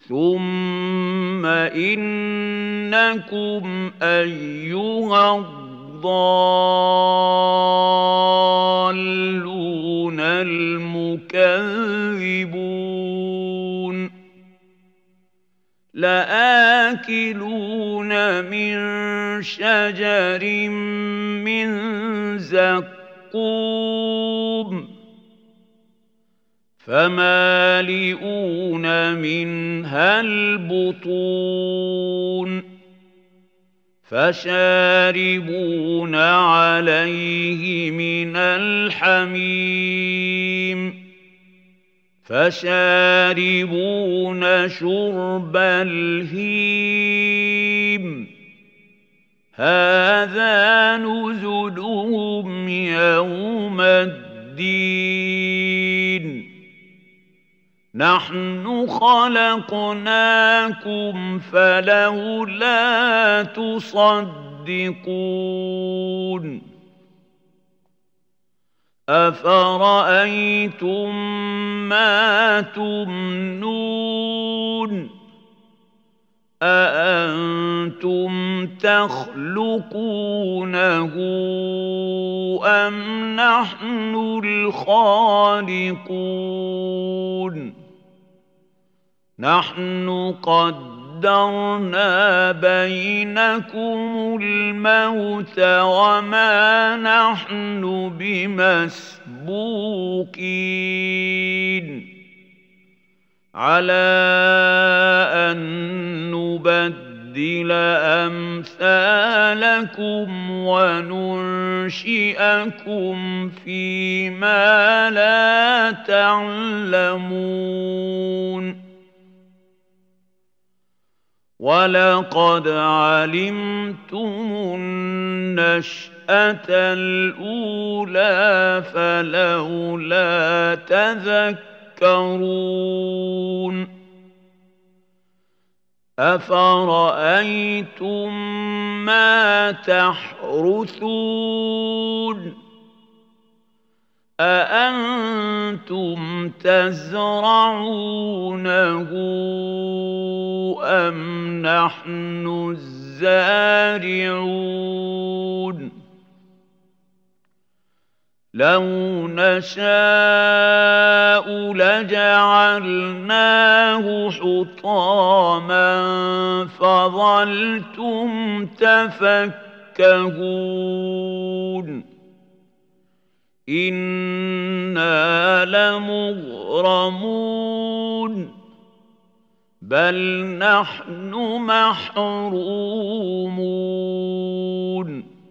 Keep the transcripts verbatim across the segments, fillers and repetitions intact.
ثم إنكم أيها الضالون المكذبون لآكلون من شجر من زقوم فمالئون منها البطون فشاربون عليه من الحميم فشاربون شرب الهيم هذا نزلهم يوم الدين نحن خلقناكم فلولا تصدقون أفرأيتم ما تمنون أأنتم تخلقونه أم نحن الخالقون نحن قدرنا بينكم الموت وما نحن بمسبوقين على أن نبدل أمثالكم وننشئكم فيما لا تعلمون ولقد علمتم النشأة الأولى فلولا تذكرون أفرأيتم ما تحرثون أأنتم تزرعونه أم نحن الزارعون لو نشاء لجعلناه حطاما فظلتم تفكهون إنا لمغرمون بل نحن محرومون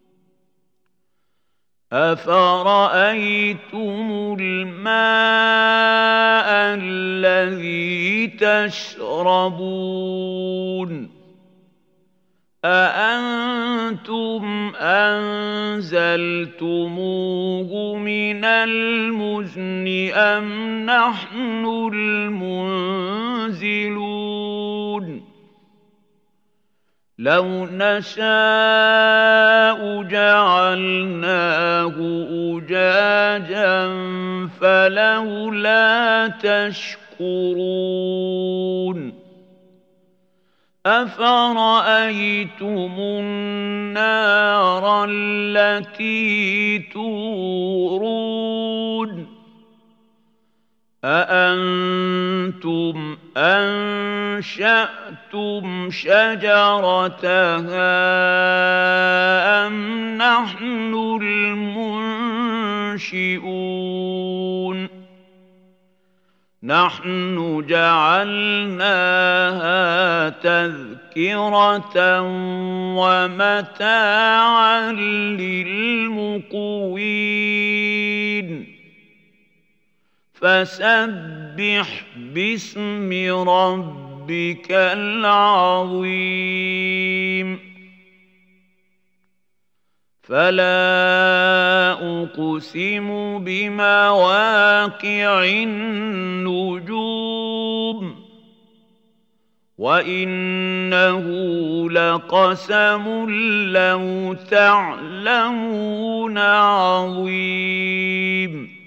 أفرأيتم الماء الذي تشربون أأنتم أنزلتموه من المزن أم نحن المنزلون لو نشاء جعلناه أجاجا فلولا تشكرون أفرأيتم النار التي تورون أأنتم أنشأتم شجرتها أم نحن المنشئون نحن جعلناها تذكرة ومتاعا للمقوين فسبح باسم ربك العظيم فلا أقسم بمواقع النجوم وإنه لقسم لو تعلمون عظيم